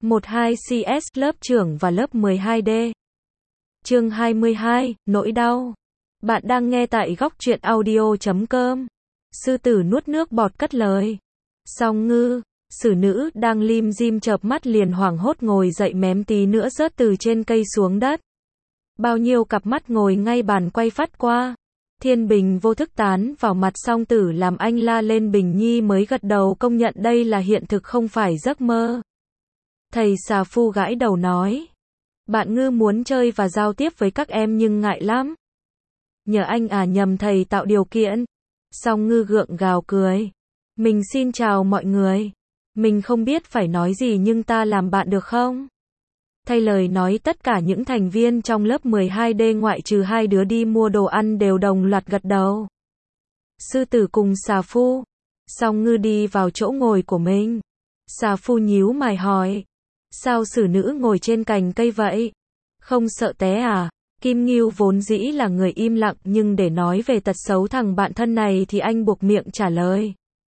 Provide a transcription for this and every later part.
12CS lớp trưởng và lớp 12D. Chương 22, nỗi đau. Bạn đang nghe tại góc truyện audio.com. Sư tử nuốt nước bọt cất lời. Song Ngư, xử nữ đang lim dim chợp mắt liền hoảng hốt ngồi dậy mém tí nữa rớt từ trên cây xuống đất. Bao nhiêu cặp mắt ngồi ngay bàn quay phát qua. Thiên Bình vô thức tán vào mặt Song Tử làm anh la lên. Bình Nhi mới gật đầu công nhận đây là hiện thực không phải giấc mơ. Thầy xà phu gãi đầu nói. Bạn Ngư muốn chơi và giao tiếp với các em nhưng ngại lắm. Nhờ anh à, nhầm thầy tạo điều kiện. Song Ngư gượng gào cười. Mình xin chào mọi người. Mình không biết phải nói gì nhưng ta làm bạn được không? Thay lời nói tất cả những thành viên trong lớp 12D ngoại trừ hai đứa đi mua đồ ăn đều đồng loạt gật đầu. Sư tử cùng xà phu. Song Ngư đi vào chỗ ngồi của mình. Xà phu nhíu mày hỏi. Sao xử nữ ngồi trên cành cây vậy? Không sợ té à? Kim Ngưu vốn dĩ là người im lặng nhưng để nói về tật xấu thằng bạn thân này thì anh buộc miệng trả lời.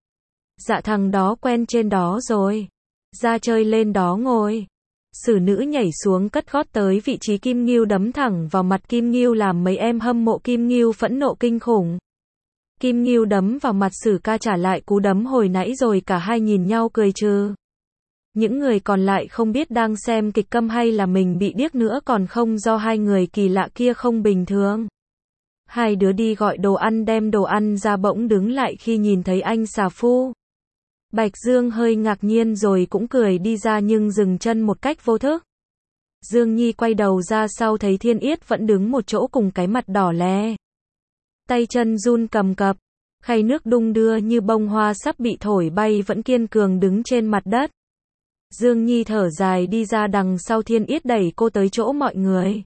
Dạ thằng đó quen trên đó rồi. Ra chơi lên đó ngồi. Xử nữ nhảy xuống cất gót tới vị trí Kim Ngưu đấm thẳng vào mặt Kim Ngưu làm mấy em hâm mộ Kim Ngưu phẫn nộ kinh khủng. Kim Ngưu đấm vào mặt Sử Ca trả lại cú đấm hồi nãy rồi cả hai nhìn nhau cười trừ. Những người còn lại không biết đang xem kịch câm hay là mình bị điếc nữa còn không do hai người kỳ lạ kia không bình thường. Hai đứa đi gọi đồ ăn đem đồ ăn ra bỗng đứng lại khi nhìn thấy anh xà phu. Bạch Dương hơi ngạc nhiên rồi cũng cười đi ra nhưng dừng chân một cách vô thức. Dương Nhi quay đầu ra sau thấy Thiên Yết vẫn đứng một chỗ cùng cái mặt đỏ lè. Tay chân run cầm cập, khay nước đung đưa như bông hoa sắp bị thổi bay vẫn kiên cường đứng trên mặt đất. Dương Nhi thở dài đi ra đằng sau Thiên Yết đẩy cô tới chỗ mọi người.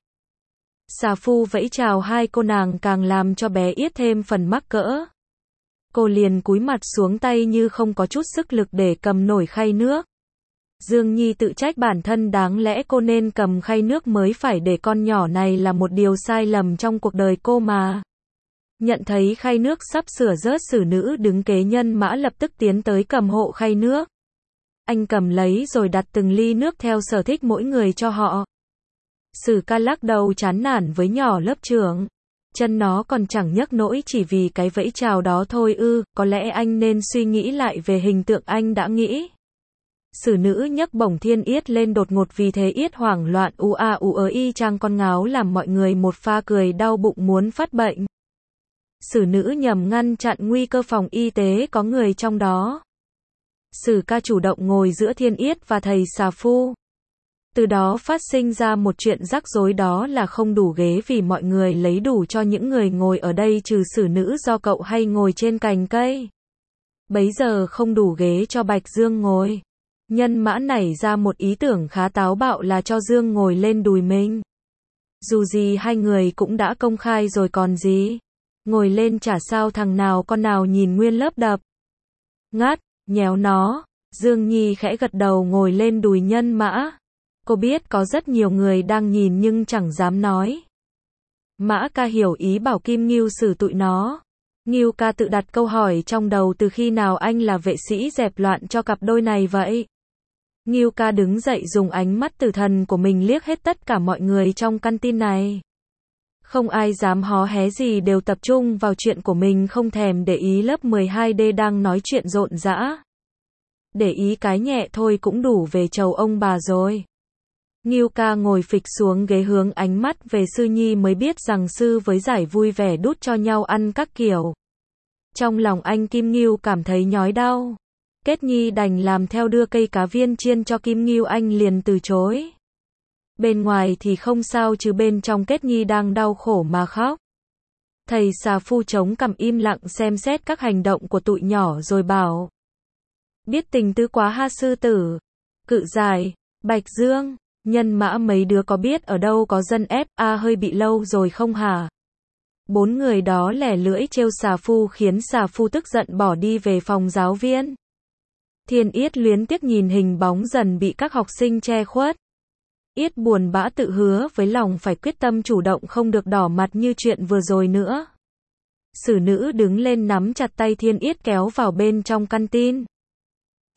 Xà phu vẫy chào hai cô nàng càng làm cho bé Yết thêm phần mắc cỡ. Cô liền cúi mặt xuống tay như không có chút sức lực để cầm nổi khay nước. Dương Nhi tự trách bản thân đáng lẽ cô nên cầm khay nước mới phải để con nhỏ này là một điều sai lầm trong cuộc đời cô mà. Nhận thấy khay nước sắp sửa rớt xử nữ đứng kế nhân mã lập tức tiến tới cầm hộ khay nước. Anh cầm lấy rồi đặt từng ly nước theo sở thích mỗi người cho họ. Sử Ca lắc đầu chán nản với nhỏ lớp trưởng. Chân nó còn chẳng nhấc nổi chỉ vì cái vẫy chào đó thôi ư, có lẽ anh nên suy nghĩ lại về hình tượng anh đã nghĩ. Xử nữ nhấc bổng Thiên Yết lên đột ngột vì thế Yết hoảng loạn y chang con ngáo làm mọi người một pha cười đau bụng muốn phát bệnh. Xử nữ nhằm ngăn chặn nguy cơ phòng y tế có người trong đó. Sử Ca chủ động ngồi giữa Thiên Yết và thầy xà phu. Từ đó phát sinh ra một chuyện rắc rối đó là không đủ ghế vì mọi người lấy đủ cho những người ngồi ở đây trừ xử nữ do cậu hay ngồi trên cành cây. Bấy giờ không đủ ghế cho Bạch Dương ngồi. Nhân mã nảy ra một ý tưởng khá táo bạo là cho Dương ngồi lên đùi mình. Dù gì hai người cũng đã công khai rồi còn gì. Ngồi lên chả sao thằng nào con nào nhìn nguyên lớp đập. Ngắt, nhéo nó. Dương Nhi khẽ gật đầu ngồi lên đùi nhân mã. Cô biết có rất nhiều người đang nhìn nhưng chẳng dám nói. Mã ca hiểu ý bảo Kim Ngưu xử tụi nó. Ngưu ca tự đặt câu hỏi trong đầu từ khi nào anh là vệ sĩ dẹp loạn cho cặp đôi này vậy? Ngưu ca đứng dậy dùng ánh mắt tử thần của mình liếc hết tất cả mọi người trong căn tin này. Không ai dám hó hé gì đều tập trung vào chuyện của mình không thèm để ý lớp 12D đang nói chuyện rộn rã. Để ý cái nhẹ thôi cũng đủ về chầu ông bà rồi. Ngưu ca ngồi phịch xuống ghế hướng ánh mắt về Sư Nhi mới biết rằng Sư với Giải vui vẻ đút cho nhau ăn các kiểu. Trong lòng anh Kim Ngưu cảm thấy nhói đau. Kết Nhi đành làm theo đưa cây cá viên chiên cho Kim Ngưu anh liền từ chối. Bên ngoài thì không sao chứ bên trong Kết Nhi đang đau khổ mà khóc. Thầy xà phu chống cằm im lặng xem xét các hành động của tụi nhỏ rồi bảo. Biết tình tứ quá ha sư tử. Cự Giải, Bạch Dương. Nhân mã mấy đứa có biết ở đâu có dân hơi bị lâu rồi không hả? Bốn người đó lẻ lưỡi trêu xà phu khiến xà phu tức giận bỏ đi về phòng giáo viên. Thiên Yết luyến tiếc nhìn hình bóng dần bị các học sinh che khuất. Yết buồn bã tự hứa với lòng phải quyết tâm chủ động không được đỏ mặt như chuyện vừa rồi nữa. Xử nữ đứng lên nắm chặt tay Thiên Yết kéo vào bên trong căn tin.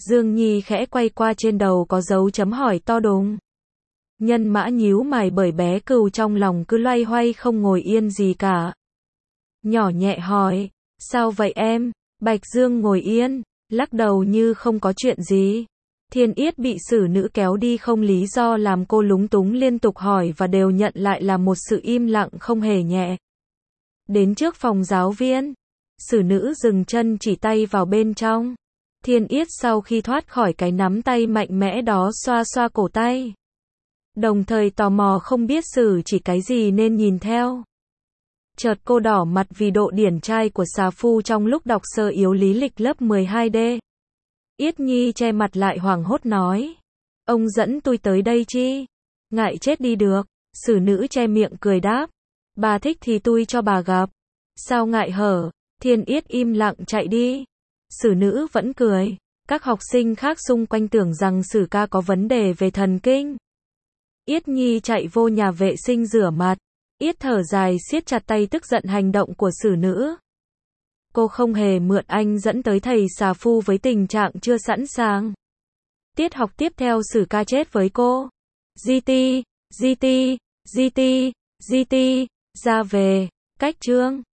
Dương Nhi khẽ quay qua, trên đầu có dấu chấm hỏi to đùng. Nhân Mã nhíu mày bởi bé cừu trong lòng cứ loay hoay không ngồi yên gì cả. Nhỏ nhẹ hỏi, sao vậy em? Bạch Dương ngồi yên, lắc đầu như không có chuyện gì. Thiên Yết bị xử nữ kéo đi không lý do làm cô lúng túng, liên tục hỏi và đều nhận lại là một sự im lặng không hề nhẹ. Đến trước phòng giáo viên, xử nữ dừng chân chỉ tay vào bên trong. Thiên Yết sau khi thoát khỏi cái nắm tay mạnh mẽ đó xoa xoa cổ tay. Đồng thời tò mò không biết xử chỉ cái gì nên nhìn theo. Chợt cô đỏ mặt vì độ điển trai của xà phu trong lúc đọc sơ yếu lý lịch lớp 12D. Yết Nhi che mặt lại hoảng hốt nói. Ông dẫn tôi tới đây chi? Ngại chết đi được. Xử nữ che miệng cười đáp. Bà thích thì tôi cho bà gặp. Sao ngại hở? Thiên Yết im lặng chạy đi. Xử nữ vẫn cười. Các học sinh khác xung quanh tưởng rằng Sử ca có vấn đề về thần kinh. Yết Nhi chạy vô nhà vệ sinh rửa mặt. Yết thở dài siết chặt tay tức giận hành động của xử nữ. Cô không hề mượn anh dẫn tới thầy xà phu với tình trạng chưa sẵn sàng. Tiết học tiếp theo Sử ca chết với cô. GT, GT, GT, GT, ra về, cách chương.